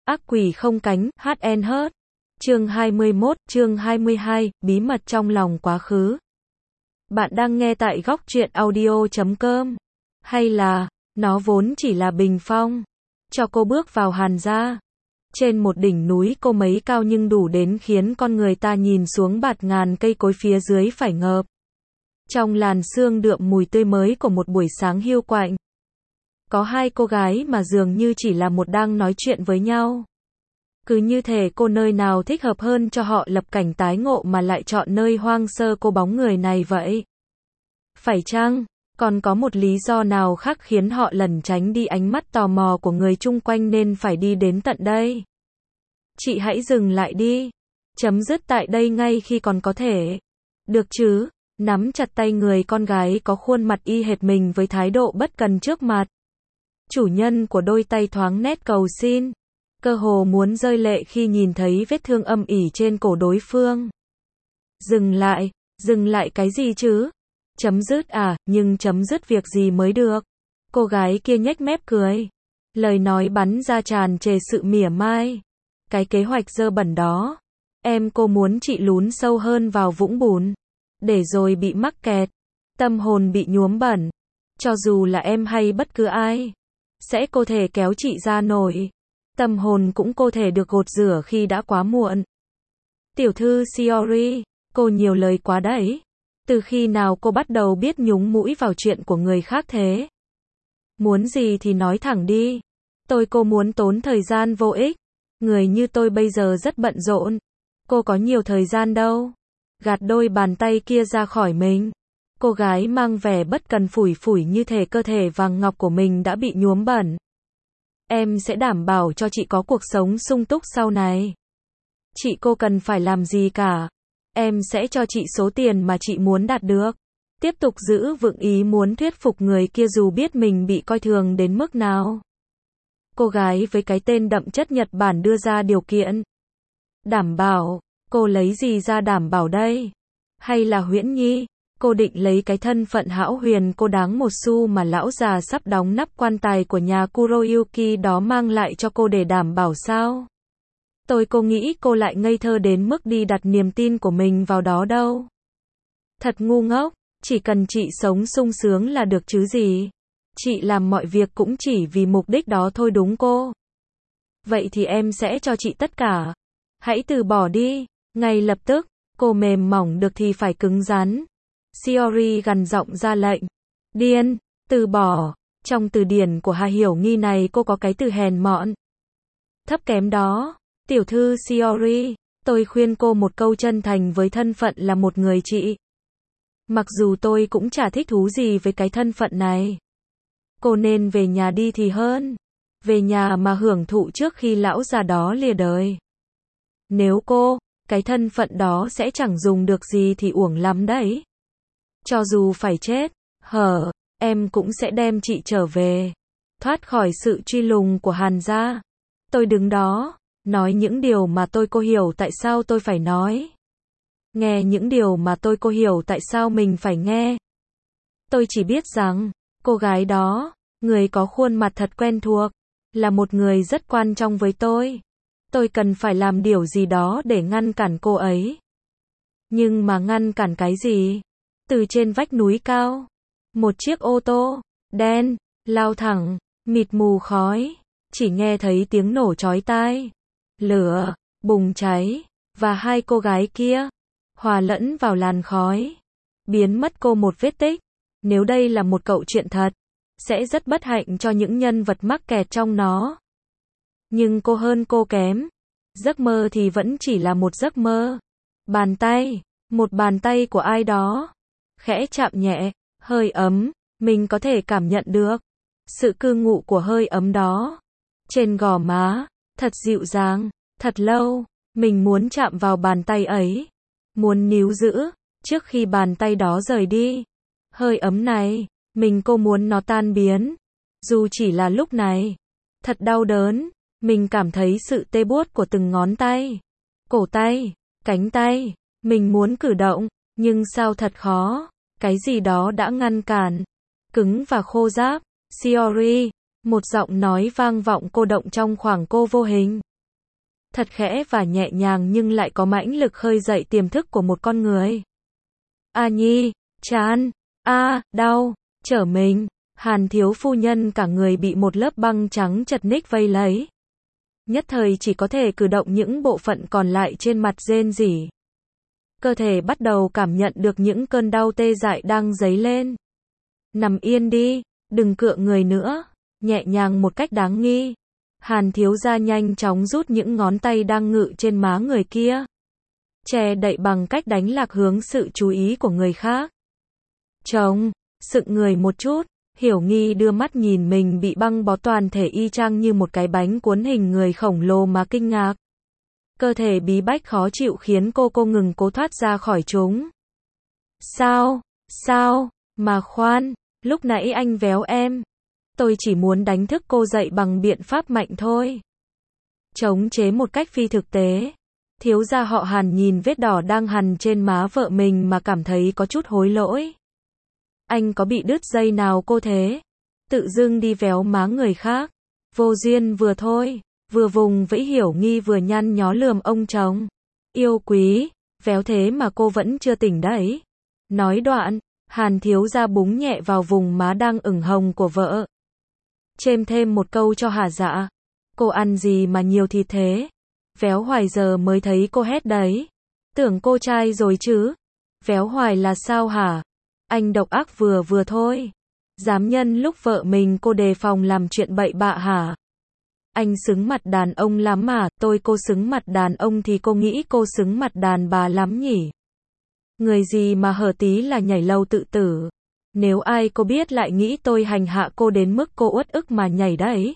Ác quỷ không cánh, HN Hớt. Chương 21, chương 22, bí mật trong lòng quá khứ. Bạn đang nghe tại góc truyện audio.com. Hay là, nó vốn chỉ là bình phong cho cô bước vào Hàn gia. Trên một đỉnh núi cô mấy cao nhưng đủ đến khiến con người ta nhìn xuống bạt ngàn cây cối phía dưới phải ngợp. Trong làn sương đượm mùi tươi mới của một buổi sáng hiu quạnh. Có hai cô gái mà dường như chỉ là một đang nói chuyện với nhau. Cứ như thể cô nơi nào thích hợp hơn cho họ lập cảnh tái ngộ mà lại chọn nơi hoang sơ cô bóng người này vậy. Phải chăng, còn có một lý do nào khác khiến họ lẩn tránh đi ánh mắt tò mò của người chung quanh nên phải đi đến tận đây? Chị hãy dừng lại đi. Chấm dứt tại đây ngay khi còn có thể. Được chứ? Nắm chặt tay người con gái có khuôn mặt y hệt mình với thái độ bất cần trước mặt. Chủ nhân của đôi tay thoáng nét cầu xin. Cơ hồ muốn rơi lệ khi nhìn thấy vết thương âm ỉ trên cổ đối phương. Dừng lại cái gì chứ? Chấm dứt à, nhưng chấm dứt việc gì mới được? Cô gái kia nhếch mép cười. Lời nói bắn ra tràn trề sự mỉa mai. Cái kế hoạch dơ bẩn đó. Cô muốn chị lún sâu hơn vào vũng bùn. Để rồi bị mắc kẹt. Tâm hồn bị nhuốm bẩn. Cho dù là em hay bất cứ ai. Sẽ có thể kéo chị ra nổi. Tâm hồn cũng có thể được gột rửa khi đã quá muộn. Tiểu thư Shiori, cô nhiều lời quá đấy. Từ khi nào cô bắt đầu biết nhúng mũi vào chuyện của người khác thế? Muốn gì thì nói thẳng đi. Cô muốn tốn thời gian vô ích. Người như tôi bây giờ rất bận rộn. Cô có nhiều thời gian đâu. Gạt đôi bàn tay kia ra khỏi mình. Cô gái mang vẻ bất cần phủi phủi như thể cơ thể vàng ngọc của mình đã bị nhuốm bẩn. Em sẽ đảm bảo cho chị có cuộc sống sung túc sau này. Cô cần phải làm gì cả. Em sẽ cho chị số tiền mà chị muốn đạt được. Tiếp tục giữ vững ý muốn thuyết phục người kia dù biết mình bị coi thường đến mức nào. Cô gái với cái tên đậm chất Nhật Bản đưa ra điều kiện. Đảm bảo, cô lấy gì ra đảm bảo đây? Hay là Huyễn Nhi? Cô định lấy cái thân phận hão huyền cô đáng một xu mà lão già sắp đóng nắp quan tài của nhà Kuroyuki đó mang lại cho cô để đảm bảo sao? Cô nghĩ cô lại ngây thơ đến mức đi đặt niềm tin của mình vào đó đâu. Thật ngu ngốc, chỉ cần chị sống sung sướng là được chứ gì. Chị làm mọi việc cũng chỉ vì mục đích đó thôi đúng cô? Vậy thì em sẽ cho chị tất cả. Hãy từ bỏ đi, ngay lập tức, cô mềm mỏng được thì phải cứng rắn. Shiori gằn giọng ra lệnh. Điên, từ bỏ. Trong từ điển của Hà Hiểu Nghi này cô có cái từ hèn mọn. Thấp kém đó. Tiểu thư Shiori, tôi khuyên cô một câu chân thành với thân phận là một người chị. Mặc dù tôi cũng chả thích thú gì với cái thân phận này. Cô nên về nhà đi thì hơn. Về nhà mà hưởng thụ trước khi lão già đó lìa đời. Nếu cái thân phận đó sẽ chẳng dùng được gì thì uổng lắm đấy. Cho dù phải chết, em cũng sẽ đem chị trở về. Thoát khỏi sự truy lùng của Hàn gia. Tôi đứng đó, nói những điều mà cô hiểu tại sao tôi phải nói. Nghe những điều mà cô hiểu tại sao mình phải nghe. Tôi chỉ biết rằng, cô gái đó, người có khuôn mặt thật quen thuộc, là một người rất quan trọng với tôi. Tôi cần phải làm điều gì đó để ngăn cản cô ấy. Nhưng mà ngăn cản cái gì? Từ trên vách núi cao, một chiếc ô tô đen lao thẳng, mịt mù khói, chỉ nghe thấy tiếng nổ chói tai, lửa bùng cháy, và hai cô gái kia hòa lẫn vào làn khói, biến mất cô một vết tích. Nếu đây là một câu chuyện thật, sẽ rất bất hạnh cho những nhân vật mắc kẹt trong nó. Nhưng cô hơn cô kém. Giấc mơ thì vẫn chỉ là một giấc mơ. Một bàn tay của ai đó khẽ chạm nhẹ, hơi ấm, mình có thể cảm nhận được sự cư ngụ của hơi ấm đó trên gò má, thật dịu dàng, thật lâu, mình muốn chạm vào bàn tay ấy, muốn níu giữ trước khi bàn tay đó rời đi. Hơi ấm này, cô muốn nó tan biến, dù chỉ là lúc này. Thật đau đớn, mình cảm thấy sự tê buốt của từng ngón tay, cổ tay, cánh tay, mình muốn cử động, nhưng sao thật khó. Cái gì đó đã ngăn cản. Cứng và khô ráp. Shiori, một giọng nói vang vọng cô động trong khoảng cô vô hình. thật khẽ và nhẹ nhàng nhưng lại có mãnh lực khơi dậy tiềm thức của một con người. A Nhi, chán, đau, trở mình. Hàn thiếu phu nhân cả người bị một lớp băng trắng chật ních vây lấy. Nhất thời chỉ có thể cử động những bộ phận còn lại trên mặt rên rỉ. Cơ thể bắt đầu cảm nhận được những cơn đau tê dại đang dấy lên. Nằm yên đi, đừng cựa người nữa, nhẹ nhàng một cách đáng nghi. Hàn thiếu gia nhanh chóng rút những ngón tay đang ngự trên má người kia, che đậy bằng cách đánh lạc hướng sự chú ý của người khác. Chồng, sững người một chút, Hiểu Nghi đưa mắt nhìn mình bị băng bó toàn thể y chang như một cái bánh cuốn hình người khổng lồ mà kinh ngạc. Cơ thể bí bách khó chịu khiến cô ngừng cố thoát ra khỏi chúng. Sao, mà khoan, lúc nãy anh véo em. Tôi chỉ muốn đánh thức cô dậy bằng biện pháp mạnh thôi. Chống chế một cách phi thực tế. Thiếu gia họ Hàn nhìn vết đỏ đang hằn trên má vợ mình mà cảm thấy có chút hối lỗi. Anh có bị đứt dây nào cô thế? Tự dưng đi véo má người khác. Vô duyên vừa thôi. Vừa vùng vẫy Hiểu Nghi vừa nhăn nhó lườm ông chồng. Yêu quý, véo thế mà cô vẫn chưa tỉnh đấy. Nói đoạn, Hàn thiếu gia búng nhẹ vào vùng má đang ửng hồng của vợ. Chêm thêm một câu cho hả dạ. Cô ăn gì mà nhiều thịt thế? Véo hoài giờ mới thấy cô hét đấy. Tưởng cô trai rồi chứ? Véo hoài là sao hả? Anh độc ác vừa thôi. Dám nhân lúc vợ mình cô đề phòng làm chuyện bậy bạ hả? Anh xứng mặt đàn ông lắm mà, cô xứng mặt đàn ông thì cô nghĩ cô xứng mặt đàn bà lắm nhỉ? Người gì mà hở tí là nhảy lầu tự tử. Nếu ai cô biết lại nghĩ tôi hành hạ cô đến mức cô uất ức mà nhảy đấy.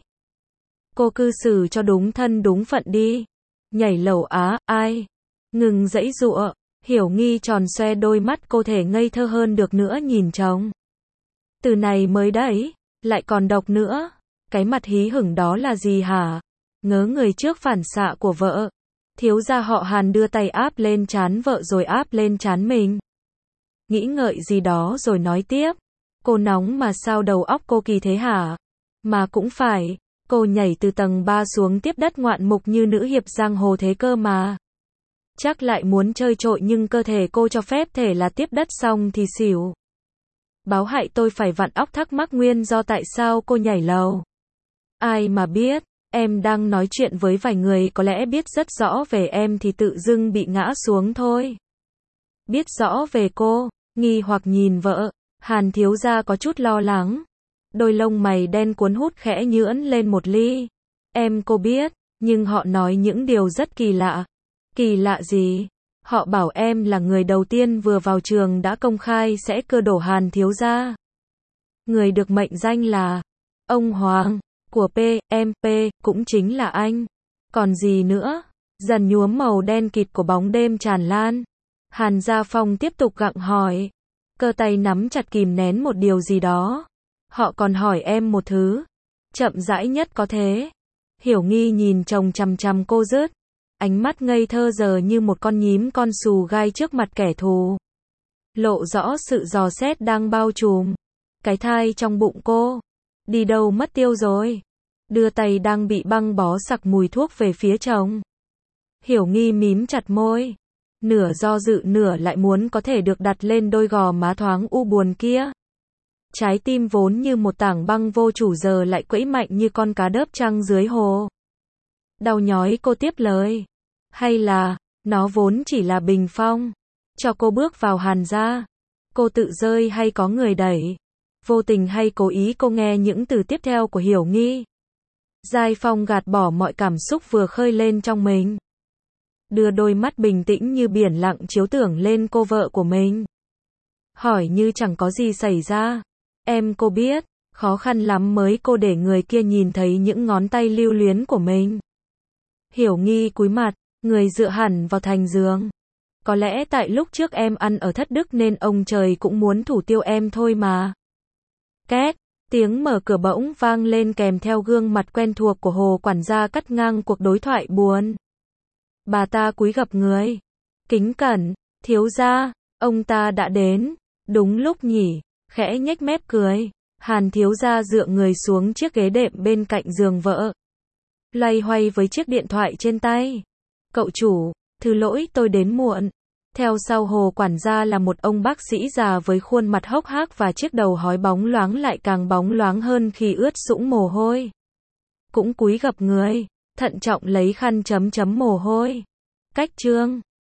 Cô cư xử cho đúng thân đúng phận đi. Nhảy lầu ai? Ngừng giãy giụa, Hiểu Nghi tròn xoe đôi mắt cô thể ngây thơ hơn được nữa nhìn chồng. Từ này mới đấy, lại còn độc nữa. Cái mặt hí hửng đó là gì hả? Ngớ người trước phản xạ của vợ. Thiếu gia họ Hàn đưa tay áp lên trán vợ rồi áp lên trán mình. Nghĩ ngợi gì đó rồi nói tiếp. Cô nóng mà sao đầu óc cô kỳ thế hả? Mà cũng phải, cô nhảy từ tầng 3 xuống tiếp đất ngoạn mục như nữ hiệp giang hồ thế cơ mà. Chắc lại muốn chơi trội nhưng cơ thể cô cho phép thể là tiếp đất xong thì xỉu. Báo hại tôi phải vặn óc thắc mắc nguyên do tại sao cô nhảy lầu. Ai mà biết, em đang nói chuyện với vài người có lẽ biết rất rõ về em thì tự dưng bị ngã xuống thôi. Biết rõ về cô, nghi hoặc nhìn vợ, Hàn thiếu gia có chút lo lắng. Đôi lông mày đen cuốn hút khẽ nhướn lên một ly. Cô biết, nhưng họ nói những điều rất kỳ lạ. Kỳ lạ gì? Họ bảo em là người đầu tiên vừa vào trường đã công khai sẽ cưa đổ Hàn thiếu gia. Người được mệnh danh là ông Hoàng của P, cũng chính là anh. Còn gì nữa? Dần nhuốm màu đen kịt của bóng đêm tràn lan. Hàn Gia Phong tiếp tục gặng hỏi. Cơ tay nắm chặt kìm nén một điều gì đó. Họ còn hỏi em một thứ. Chậm rãi nhất có thế. Hiểu Nghi nhìn chồng chằm chằm cô rứt. Ánh mắt ngây thơ giờ như một con nhím con xù gai trước mặt kẻ thù. Lộ rõ sự dò xét đang bao trùm. Cái thai trong bụng cô. Đi đâu mất tiêu rồi. Đưa tay đang bị băng bó sặc mùi thuốc về phía chồng. Hiểu Nghi mím chặt môi. Nửa do dự nửa lại muốn có thể được đặt lên đôi gò má thoáng u buồn kia. Trái tim vốn như một tảng băng vô chủ giờ lại quẫy mạnh như con cá đớp trăng dưới hồ. Đau nhói cô tiếp lời. Hay là, nó vốn chỉ là bình phong. Cho cô bước vào Hàn gia. Cô tự rơi hay có người đẩy. Vô tình hay cố ý cô nghe những từ tiếp theo của Hiểu Nghi. Giai Phong gạt bỏ mọi cảm xúc vừa khơi lên trong mình. Đưa đôi mắt bình tĩnh như biển lặng chiếu tưởng lên cô vợ của mình. Hỏi như chẳng có gì xảy ra. Cô biết, khó khăn lắm mới cô để người kia nhìn thấy những ngón tay lưu luyến của mình. Hiểu Nghi cúi mặt, người dựa hẳn vào thành giường. Có lẽ tại lúc trước em ăn ở thất đức nên ông trời cũng muốn thủ tiêu em thôi mà. Két, tiếng mở cửa bỗng vang lên kèm theo gương mặt quen thuộc của Hồ quản gia cắt ngang cuộc đối thoại buồn. Bà ta cúi gập người. Kính cẩn, thiếu gia, ông ta đã đến. Đúng lúc nhỉ, khẽ nhếch mép cười. Hàn thiếu gia dựa người xuống chiếc ghế đệm bên cạnh giường vợ. loay hoay với chiếc điện thoại trên tay. Cậu chủ, thứ lỗi tôi đến muộn. Theo sau Hồ quản gia là một ông bác sĩ già với khuôn mặt hốc hác và chiếc đầu hói bóng loáng lại càng bóng loáng hơn khi ướt sũng mồ hôi. Cũng cúi gập người, thận trọng lấy khăn chấm chấm mồ hôi. Cách chương